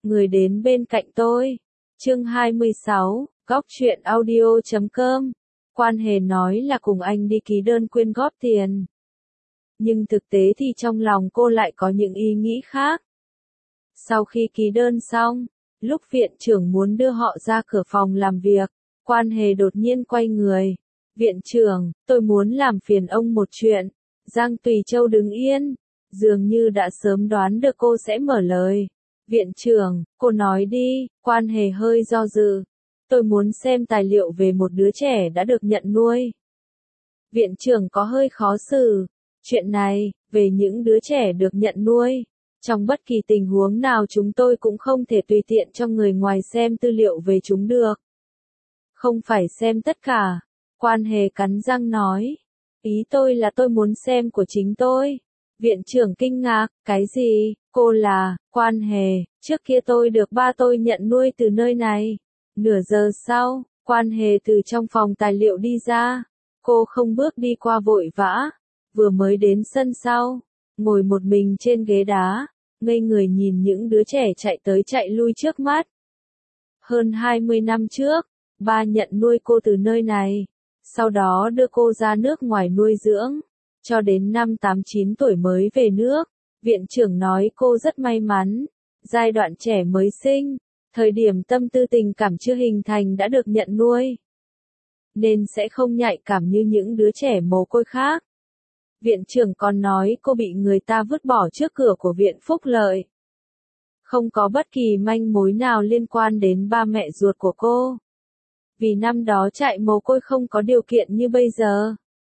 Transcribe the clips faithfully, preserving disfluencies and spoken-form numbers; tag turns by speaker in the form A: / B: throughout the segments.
A: Người đến bên cạnh tôi. Chương hai mươi sáu, góc truyện audio chấm com. Quan Hề nói là cùng anh đi ký đơn quyên góp tiền. Nhưng thực tế thì trong lòng cô lại có những ý nghĩ khác. Sau khi ký đơn xong, lúc viện trưởng muốn đưa họ ra cửa phòng làm việc, Quan Hề đột nhiên quay người. Viện trưởng, tôi muốn làm phiền ông một chuyện. Giang Tùy Châu đứng yên, dường như đã sớm đoán được cô sẽ mở lời. Viện trưởng, cô nói đi. Quan Hề hơi do dự. Tôi muốn xem tài liệu về một đứa trẻ đã được nhận nuôi. Viện trưởng có hơi khó xử. Chuyện này, về những đứa trẻ được nhận nuôi, trong bất kỳ tình huống nào chúng tôi cũng không thể tùy tiện cho người ngoài xem tư liệu về chúng được. Không phải xem tất cả. Quan Hề cắn răng nói. Ý tôi là tôi muốn xem của chính tôi. Viện trưởng kinh ngạc, cái gì? Cô là, Quan Hề, trước kia tôi được ba tôi nhận nuôi từ nơi này. Nửa giờ sau, Quan Hề từ trong phòng tài liệu đi ra. Cô không bước đi qua vội vã, vừa mới đến sân sau, ngồi một mình trên ghế đá, ngây người nhìn những đứa trẻ chạy tới chạy lui trước mắt. Hơn hai mươi năm trước, ba nhận nuôi cô từ nơi này, sau đó đưa cô ra nước ngoài nuôi dưỡng, cho đến năm tám chín tuổi mới về nước. Viện trưởng nói cô rất may mắn, giai đoạn trẻ mới sinh, thời điểm tâm tư tình cảm chưa hình thành đã được nhận nuôi, nên sẽ không nhạy cảm như những đứa trẻ mồ côi khác. Viện trưởng còn nói cô bị người ta vứt bỏ trước cửa của viện phúc lợi. Không có bất kỳ manh mối nào liên quan đến ba mẹ ruột của cô. Vì năm đó trại mồ côi không có điều kiện như bây giờ,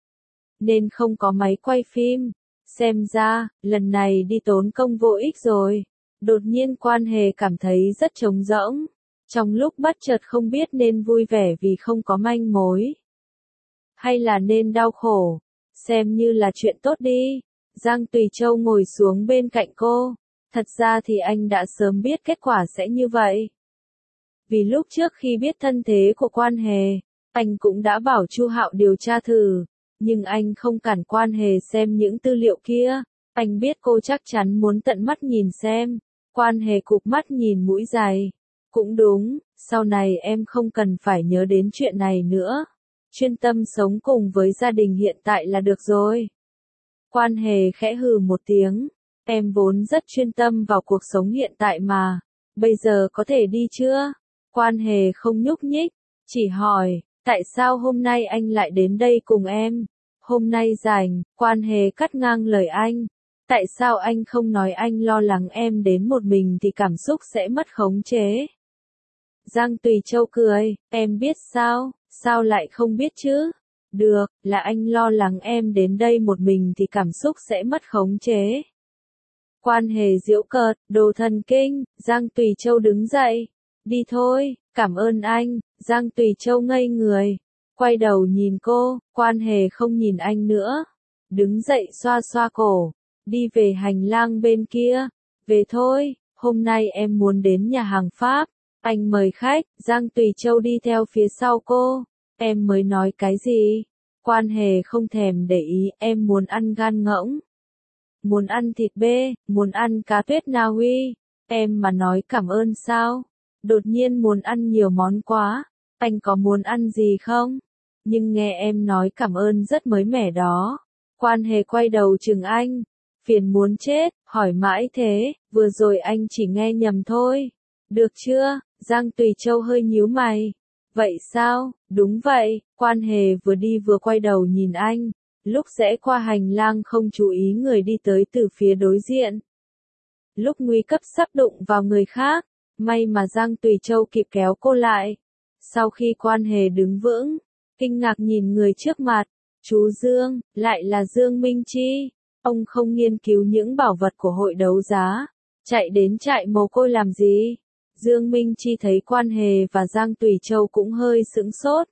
A: nên không có máy quay phim. Xem ra, lần này đi tốn công vô ích rồi. Đột nhiên Quan Hề cảm thấy rất trống rỗng. Trong lúc bất chợt không biết nên vui vẻ vì không có manh mối, hay là nên đau khổ. Xem như là chuyện tốt đi. Giang Tùy Châu ngồi xuống bên cạnh cô. Thật ra thì anh đã sớm biết kết quả sẽ như vậy. Vì lúc trước khi biết thân thế của Quan Hề, anh cũng đã bảo Chu Hạo điều tra thử. Nhưng anh không cản Quan Hề xem những tư liệu kia. Anh biết cô chắc chắn muốn tận mắt nhìn xem. Quan Hề cụp mắt nhìn mũi giày. Cũng đúng, sau này em không cần phải nhớ đến chuyện này nữa. Chuyên tâm sống cùng với gia đình hiện tại là được rồi. Quan Hề khẽ hừ một tiếng. Em vốn rất chuyên tâm vào cuộc sống hiện tại mà. Bây giờ có thể đi chưa? Quan Hề không nhúc nhích, chỉ hỏi, tại sao hôm nay anh lại đến đây cùng em? Hôm nay rảnh. Quan Hề cắt ngang lời anh. Tại sao anh không nói anh lo lắng em đến một mình thì cảm xúc sẽ mất khống chế? Giang Tùy Châu cười, em biết sao? Sao lại không biết chứ? Được, là anh lo lắng em đến đây một mình thì cảm xúc sẽ mất khống chế. Quan Hề giễu cợt, đồ thần kinh. Giang Tùy Châu đứng dậy. Đi thôi, cảm ơn anh. Giang Tùy Châu ngây người, quay đầu nhìn cô. Quan Hề không nhìn anh nữa, đứng dậy xoa xoa cổ, đi về hành lang bên kia. Về thôi, hôm nay em muốn đến nhà hàng Pháp. Anh mời khách. Giang Tùy Châu đi theo phía sau cô. Em mới nói cái gì? Quan Hề không thèm để ý. Em muốn ăn gan ngỗng, muốn ăn thịt bê, muốn ăn cá tuyết Na Uy. Em mà nói cảm ơn sao? Đột nhiên muốn ăn nhiều món quá. Anh có muốn ăn gì không? Nhưng nghe em nói cảm ơn rất mới mẻ đó. Quan Hề quay đầu chừng anh. Phiền muốn chết, hỏi mãi thế, vừa rồi anh chỉ nghe nhầm thôi. Được chưa? Giang Tùy Châu hơi nhíu mày. Vậy sao? Đúng vậy. Quan Hề vừa đi vừa quay đầu nhìn anh. Lúc rẽ qua hành lang không chú ý người đi tới từ phía đối diện. Lúc nguy cấp sắp đụng vào người khác, may mà Giang Tùy Châu kịp kéo cô lại. Sau khi Quan Hề đứng vững, kinh ngạc nhìn người trước mặt. Chú Dương, lại là Dương Minh Chi. Ông không nghiên cứu những bảo vật của hội đấu giá, chạy đến trại mồ côi làm gì? Dương Minh Chi thấy Quan Hề và Giang Tùy Châu cũng hơi sững sốt.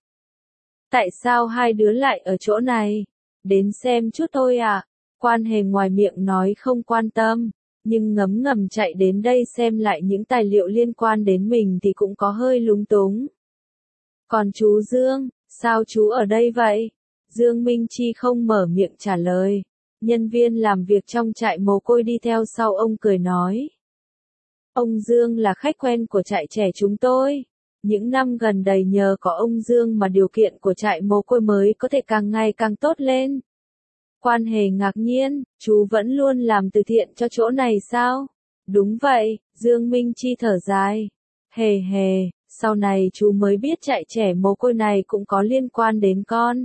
A: Tại sao hai đứa lại ở chỗ này? Đến xem chút thôi à? Quan Hề ngoài miệng nói không quan tâm, nhưng ngấm ngầm chạy đến đây xem lại những tài liệu liên quan đến mình thì cũng có hơi lúng túng. Còn chú Dương, sao chú ở đây vậy? Dương Minh Chi không mở miệng trả lời. Nhân viên làm việc trong trại mồ côi đi theo sau ông cười nói. Ông Dương là khách quen của trại trẻ chúng tôi. Những năm gần đây nhờ có ông Dương mà điều kiện của trại mồ côi mới có thể càng ngày càng tốt lên. Quan Hề ngạc nhiên, chú vẫn luôn làm từ thiện cho chỗ này sao? Đúng vậy, Dương Minh Chi thở dài. Hề hề, sau này chú mới biết trại trẻ mồ côi này cũng có liên quan đến con.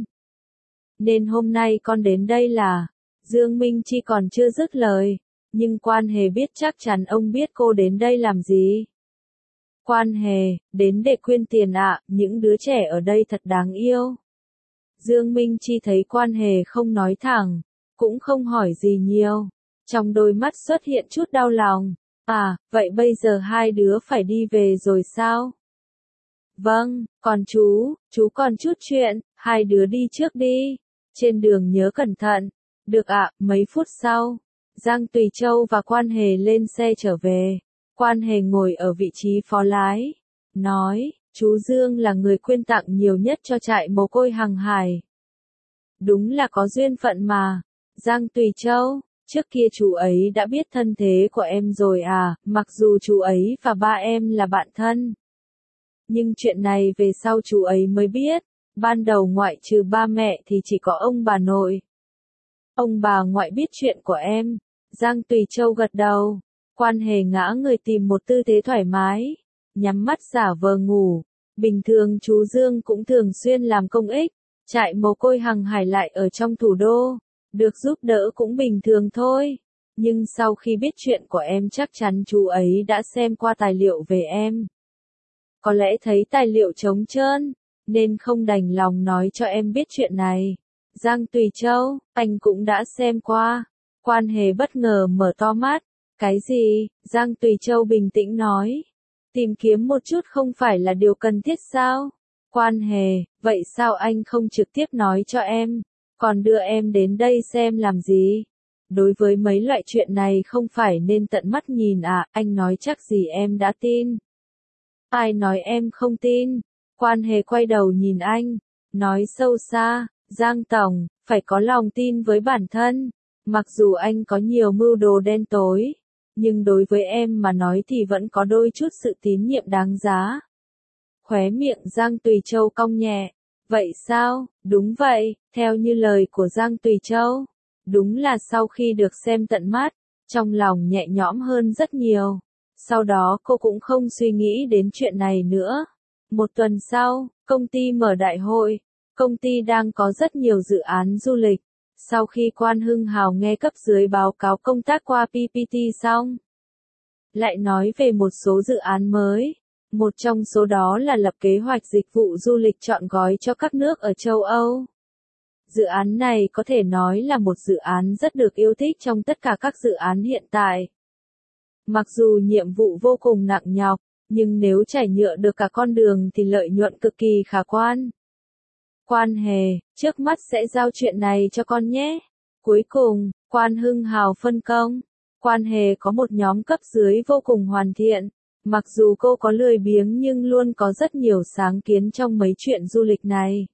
A: Nên hôm nay con đến đây là, Dương Minh Chi còn chưa dứt lời, nhưng Quan Hề biết chắc chắn ông biết cô đến đây làm gì. Quan Hề, đến để quyên tiền ạ, những đứa trẻ ở đây thật đáng yêu. Dương Minh Chi thấy Quan Hề không nói thẳng, cũng không hỏi gì nhiều. Trong đôi mắt xuất hiện chút đau lòng. À, vậy bây giờ hai đứa phải đi về rồi sao? Vâng, còn chú, chú còn chút chuyện, hai đứa đi trước đi. Trên đường nhớ cẩn thận. Được ạ, mấy phút sau, Giang Tùy Châu và Quan Hề lên xe trở về. Quan Hề ngồi ở vị trí phó lái, nói, chú Dương là người quyên tặng nhiều nhất cho trại mồ côi Hằng Hải. Đúng là có duyên phận mà. Giang Tùy Châu, trước kia chú ấy đã biết thân thế của em rồi à, mặc dù chú ấy và ba em là bạn thân. Nhưng chuyện này về sau chú ấy mới biết, ban đầu ngoại trừ ba mẹ thì chỉ có ông bà nội. Ông bà ngoại biết chuyện của em. Giang Tùy Châu gật đầu. Quan Hề ngã người tìm một tư thế thoải mái, nhắm mắt giả vờ ngủ. Bình thường chú Dương cũng thường xuyên làm công ích, trại mồ côi Hằng Hải lại ở trong thủ đô, được giúp đỡ cũng bình thường thôi. Nhưng sau khi biết chuyện của em chắc chắn chú ấy đã xem qua tài liệu về em. Có lẽ thấy tài liệu trống trơn, nên không đành lòng nói cho em biết chuyện này. Giang Tùy Châu, anh cũng đã xem qua. Quan Hề bất ngờ mở to mắt. Cái gì? Giang Tùy Châu bình tĩnh nói. Tìm kiếm một chút không phải là điều cần thiết sao? Quan Hề, vậy sao anh không trực tiếp nói cho em, còn đưa em đến đây xem làm gì? Đối với mấy loại chuyện này không phải nên tận mắt nhìn à, anh nói chắc gì em đã tin. Ai nói em không tin? Quan Hề quay đầu nhìn anh, nói sâu xa, Giang Tổng, phải có lòng tin với bản thân. Mặc dù anh có nhiều mưu đồ đen tối, nhưng đối với em mà nói thì vẫn có đôi chút sự tín nhiệm đáng giá. Khóe miệng Giang Tùy Châu cong nhẹ. Vậy sao? Đúng vậy, theo như lời của Giang Tùy Châu. Đúng là sau khi được xem tận mắt, trong lòng nhẹ nhõm hơn rất nhiều. Sau đó cô cũng không suy nghĩ đến chuyện này nữa. Một tuần sau, công ty mở đại hội. Công ty đang có rất nhiều dự án du lịch. Sau khi Quan Hưng Hào nghe cấp dưới báo cáo công tác qua pê pê tê xong, lại nói về một số dự án mới. Một trong số đó là lập kế hoạch dịch vụ du lịch trọn gói cho các nước ở châu Âu. Dự án này có thể nói là một dự án rất được yêu thích trong tất cả các dự án hiện tại. Mặc dù nhiệm vụ vô cùng nặng nhọc, nhưng nếu trải nhựa được cả con đường thì lợi nhuận cực kỳ khả quan. Quan Hề, trước mắt sẽ giao chuyện này cho con nhé. Cuối cùng, Quan Hưng Hào phân công. Quan Hề có một nhóm cấp dưới vô cùng hoàn thiện. Mặc dù cô có lười biếng nhưng luôn có rất nhiều sáng kiến trong mấy chuyện du lịch này.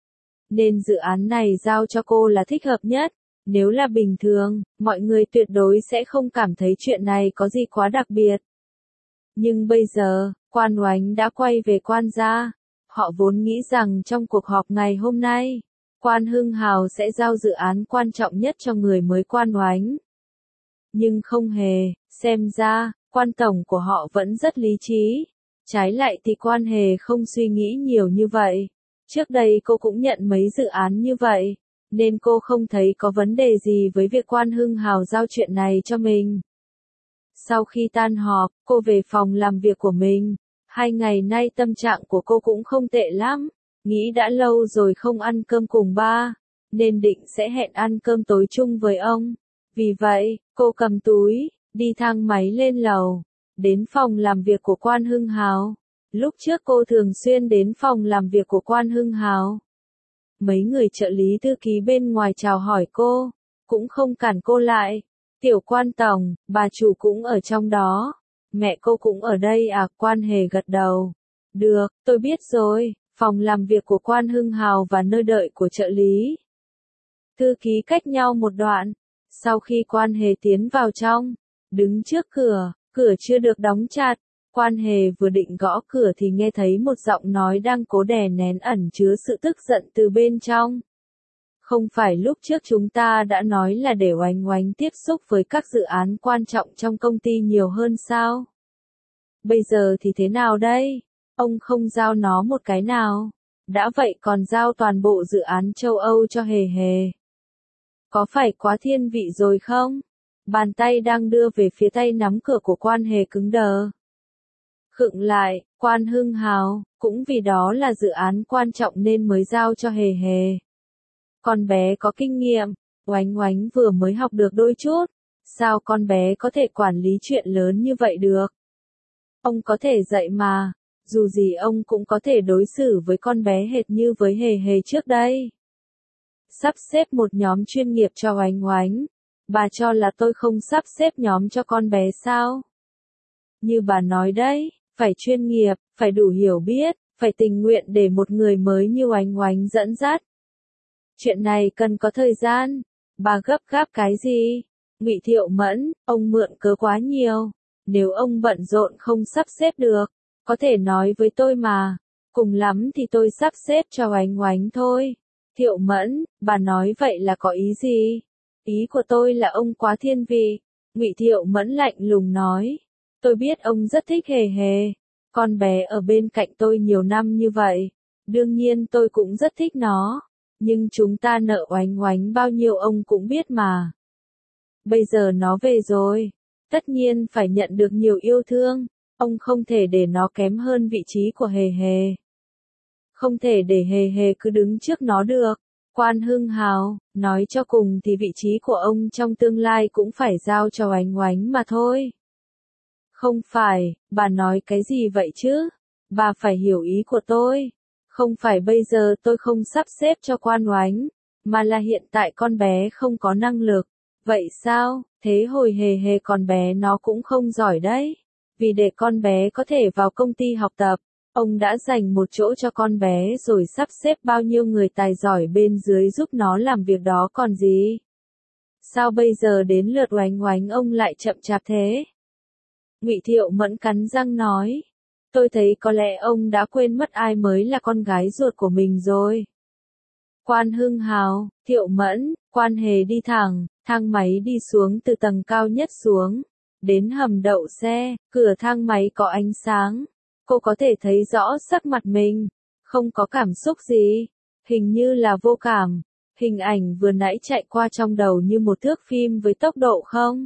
A: Nên dự án này giao cho cô là thích hợp nhất. Nếu là bình thường, mọi người tuyệt đối sẽ không cảm thấy chuyện này có gì quá đặc biệt. Nhưng bây giờ, Quan Oánh đã quay về Quan gia. Họ vốn nghĩ rằng trong cuộc họp ngày hôm nay, Quan Hưng Hào sẽ giao dự án quan trọng nhất cho người mới Quan Oánh. Nhưng không hề, xem ra, Quan tổng của họ vẫn rất lý trí. Trái lại thì Quan Hề không suy nghĩ nhiều như vậy. Trước đây cô cũng nhận mấy dự án như vậy, nên cô không thấy có vấn đề gì với việc Quan Hưng Hào giao chuyện này cho mình. Sau khi tan họp, cô về phòng làm việc của mình. Hai ngày nay tâm trạng của cô cũng không tệ lắm. Nghĩ đã lâu rồi không ăn cơm cùng ba, nên định sẽ hẹn ăn cơm tối chung với ông. Vì vậy, cô cầm túi, đi thang máy lên lầu, đến phòng làm việc của Quan Hưng Hào. Lúc trước cô thường xuyên đến phòng làm việc của Quan Hưng Hào. Mấy người trợ lý thư ký bên ngoài chào hỏi cô, cũng không cản cô lại. Tiểu Quan tổng, bà chủ cũng ở trong đó. Mẹ cô cũng ở đây à? Quan Hề gật đầu. Được, tôi biết rồi. Phòng làm việc của Quan Hưng Hào và nơi đợi của trợ lý thư ký cách nhau một đoạn. Sau khi Quan Hề tiến vào trong, đứng trước cửa, Cửa chưa được đóng chặt, Quan Hề vừa định gõ cửa thì nghe thấy một giọng nói đang cố đè nén ẩn chứa sự tức giận từ bên trong. Không phải lúc trước chúng ta đã nói là để Oánh Oánh tiếp xúc với các dự án quan trọng trong công ty nhiều hơn sao? Bây giờ thì thế nào đây? Ông không giao nó một cái nào? Đã vậy còn giao toàn bộ dự án châu Âu cho Hề Hề. Có phải quá thiên vị rồi không? Bàn tay đang đưa về phía tay nắm cửa của Quan Hề cứng đờ. Khựng lại, Quan Hưng Hào, cũng vì đó là dự án quan trọng nên mới giao cho Hề Hề. Con bé có kinh nghiệm, Oánh Oánh vừa mới học được đôi chút, sao con bé có thể quản lý chuyện lớn như vậy được? Ông có thể dạy mà, dù gì ông cũng có thể đối xử với con bé hệt như với Hề Hề trước đây. Sắp xếp một nhóm chuyên nghiệp cho Oánh Oánh, bà cho là tôi không sắp xếp nhóm cho con bé sao? Như bà nói đấy, phải chuyên nghiệp, phải đủ hiểu biết, phải tình nguyện để một người mới như Oánh Oánh dẫn dắt. Chuyện này cần có thời gian, bà gấp gáp cái gì? Ngụy Thiệu Mẫn, ông mượn cớ quá nhiều, nếu ông bận rộn không sắp xếp được, có thể nói với tôi mà, cùng lắm thì tôi sắp xếp cho Oánh Oánh thôi. Thiệu Mẫn, bà nói vậy là có ý gì? Ý của tôi là ông quá thiên vị. Ngụy Thiệu Mẫn lạnh lùng nói, tôi biết ông rất thích Hề Hề, con bé ở bên cạnh tôi nhiều năm như vậy, đương nhiên tôi cũng rất thích nó. Nhưng chúng ta nợ Oánh Oánh bao nhiêu ông cũng biết mà. Bây giờ nó về rồi, tất nhiên phải nhận được nhiều yêu thương, ông không thể để nó kém hơn vị trí của Hề Hề. Không thể để Hề Hề cứ đứng trước nó được. Quan Hưng Hào, nói cho cùng thì vị trí của ông trong tương lai cũng phải giao cho Oánh Oánh mà thôi. Không phải, bà nói cái gì vậy chứ? Bà phải hiểu ý của tôi. Không phải bây giờ tôi không sắp xếp cho Quan Oánh, mà là hiện tại con bé không có năng lực. Vậy sao? Thế hồi Hề Hề con bé nó cũng không giỏi đấy. Vì để con bé có thể vào công ty học tập, ông đã dành một chỗ cho con bé rồi sắp xếp bao nhiêu người tài giỏi bên dưới giúp nó làm việc đó còn gì. Sao bây giờ đến lượt Oánh Oánh ông lại chậm chạp thế? Ngụy Thiệu Mẫn cắn răng nói. Tôi thấy có lẽ ông đã quên mất ai mới là con gái ruột của mình rồi. Quan Hưng Hào, Thiệu Mẫn, Quan Hề đi thẳng, thang máy đi xuống từ tầng cao nhất xuống. Đến hầm đậu xe, cửa thang máy có ánh sáng. Cô có thể thấy rõ sắc mặt mình. Không có cảm xúc gì. Hình như là vô cảm. Hình ảnh vừa nãy chạy qua trong đầu như một thước phim với tốc độ không?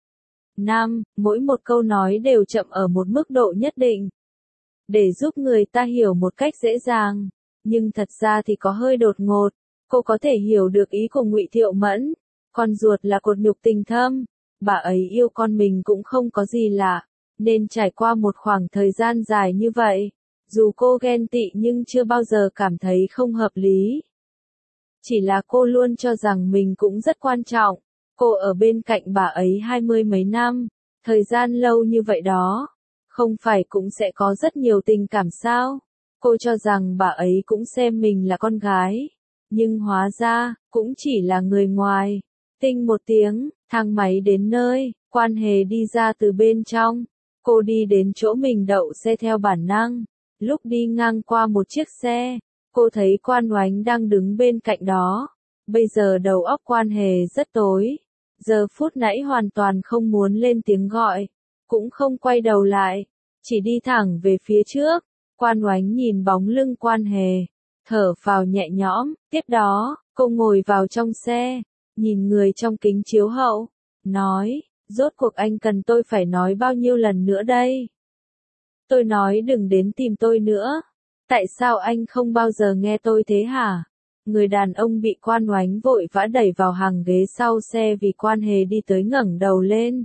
A: năm. Mỗi một câu nói đều chậm ở một mức độ nhất định. Để giúp người ta hiểu một cách dễ dàng. Nhưng thật ra thì có hơi đột ngột. Cô có thể hiểu được ý của Ngụy Thiệu Mẫn. Con ruột là cột nhục tình thâm. Bà ấy yêu con mình cũng không có gì lạ. Nên trải qua một khoảng thời gian dài như vậy. Dù cô ghen tị nhưng chưa bao giờ cảm thấy không hợp lý. Chỉ là cô luôn cho rằng mình cũng rất quan trọng. Cô ở bên cạnh bà ấy hai mươi mấy năm. Thời gian lâu như vậy đó. Không phải cũng sẽ có rất nhiều tình cảm sao? Cô cho rằng bà ấy cũng xem mình là con gái. Nhưng hóa ra, cũng chỉ là người ngoài. Tinh một tiếng, thang máy đến nơi, Quan Hề đi ra từ bên trong. Cô đi đến chỗ mình đậu xe theo bản năng. Lúc đi ngang qua một chiếc xe, cô thấy Quan Oánh đang đứng bên cạnh đó. Bây giờ đầu óc Quan Hề rất tối. Giờ phút nãy hoàn toàn không muốn lên tiếng gọi. Cũng không quay đầu lại. Chỉ đi thẳng về phía trước. Quan Oánh nhìn bóng lưng Quan Hề. Thở phào nhẹ nhõm. Tiếp đó, cô ngồi vào trong xe. Nhìn người trong kính chiếu hậu. Nói, rốt cuộc anh cần tôi phải nói bao nhiêu lần nữa đây? Tôi nói đừng đến tìm tôi nữa. Tại sao anh không bao giờ nghe tôi thế hả? Người đàn ông bị Quan Oánh vội vã đẩy vào hàng ghế sau xe vì Quan Hề đi tới ngẩng đầu lên.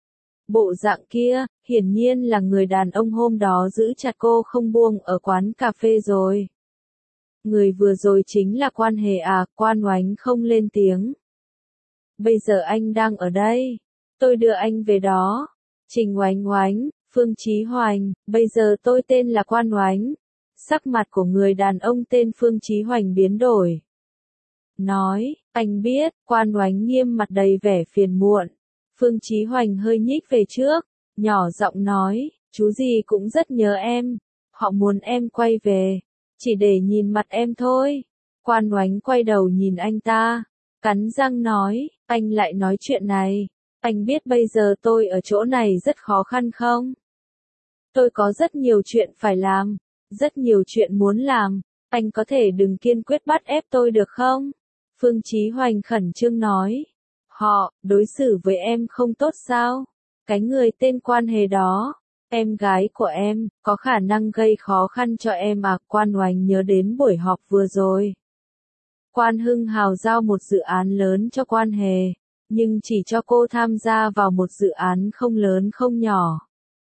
A: Bộ dạng kia, hiển nhiên là người đàn ông hôm đó giữ chặt cô không buông ở quán cà phê rồi. Người vừa rồi chính là Quan Hề à? Quan Oánh không lên tiếng. Bây giờ anh đang ở đây. Tôi đưa anh về đó. Trình Oánh Oánh, Phương Chí Hoành, bây giờ tôi tên là Quan Oánh. Sắc mặt của người đàn ông tên Phương Chí Hoành biến đổi. Nói, anh biết, Quan Oánh nghiêm mặt đầy vẻ phiền muộn. Phương Chí Hoành hơi nhích về trước, nhỏ giọng nói, chú gì cũng rất nhớ em, họ muốn em quay về, chỉ để nhìn mặt em thôi. Quan Oánh quay đầu nhìn anh ta, cắn răng nói, anh lại nói chuyện này, anh biết bây giờ tôi ở chỗ này rất khó khăn không? Tôi có rất nhiều chuyện phải làm, rất nhiều chuyện muốn làm, anh có thể đừng kiên quyết bắt ép tôi được không? Phương Chí Hoành khẩn trương nói, họ, đối xử với em không tốt sao? Cái người tên Quan Hề đó, em gái của em, có khả năng gây khó khăn cho em à? Quan Oánh nhớ đến buổi họp vừa rồi. Quan Hưng Hào giao một dự án lớn cho Quan Hề, nhưng chỉ cho cô tham gia vào một dự án không lớn không nhỏ.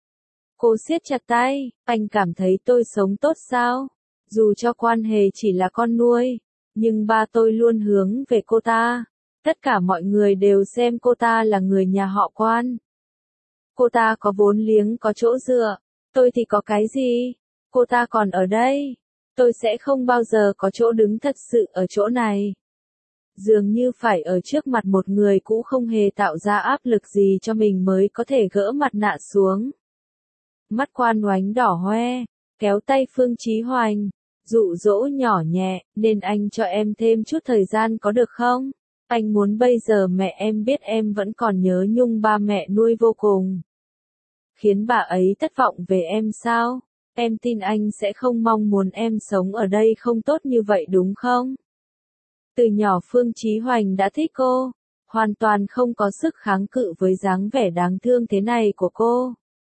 A: Cô siết chặt tay, anh cảm thấy tôi sống tốt sao? Dù cho Quan Hề chỉ là con nuôi, nhưng ba tôi luôn hướng về cô ta. Tất cả mọi người đều xem cô ta là người nhà họ Quan. Cô ta có vốn liếng có chỗ dựa, tôi thì có cái gì? Cô ta còn ở đây, tôi sẽ không bao giờ có chỗ đứng thật sự ở chỗ này. Dường như phải ở trước mặt một người cũ không hề tạo ra áp lực gì cho mình mới có thể gỡ mặt nạ xuống. Mắt Quan Oánh đỏ hoe, kéo tay Phương Chí Hoành, dụ dỗ nhỏ nhẹ, nên anh cho em thêm chút thời gian có được không? Anh muốn bây giờ mẹ em biết em vẫn còn nhớ nhung ba mẹ nuôi vô cùng. Khiến bà ấy thất vọng về em sao? Em tin anh sẽ không mong muốn em sống ở đây không tốt như vậy đúng không? Từ nhỏ Phương Chí Hoành đã thích cô, hoàn toàn không có sức kháng cự với dáng vẻ đáng thương thế này của cô.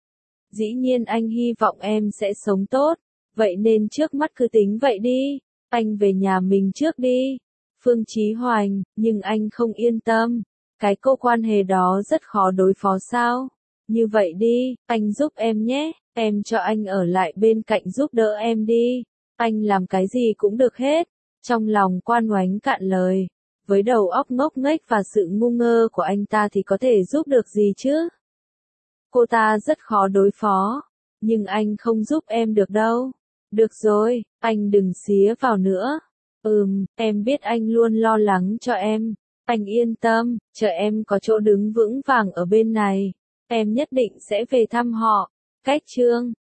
A: Dĩ nhiên anh hy vọng em sẽ sống tốt, vậy nên trước mắt cứ tính vậy đi, anh về nhà mình trước đi. Phương Chí Hoành, nhưng anh không yên tâm, cái cô Quan Hề đó rất khó đối phó sao? Như vậy đi, anh giúp em nhé, em cho anh ở lại bên cạnh giúp đỡ em đi, anh làm cái gì cũng được hết. Trong lòng Quan Oánh cạn lời, với đầu óc ngốc nghếch và sự ngu ngơ của anh ta thì có thể giúp được gì chứ? Cô ta rất khó đối phó, nhưng anh không giúp em được đâu. Được rồi, anh đừng xía vào nữa. Ừm, em biết anh luôn lo lắng cho em. Anh yên tâm, chờ em có chỗ đứng vững vàng ở bên này, em nhất định sẽ về thăm họ. Cách chương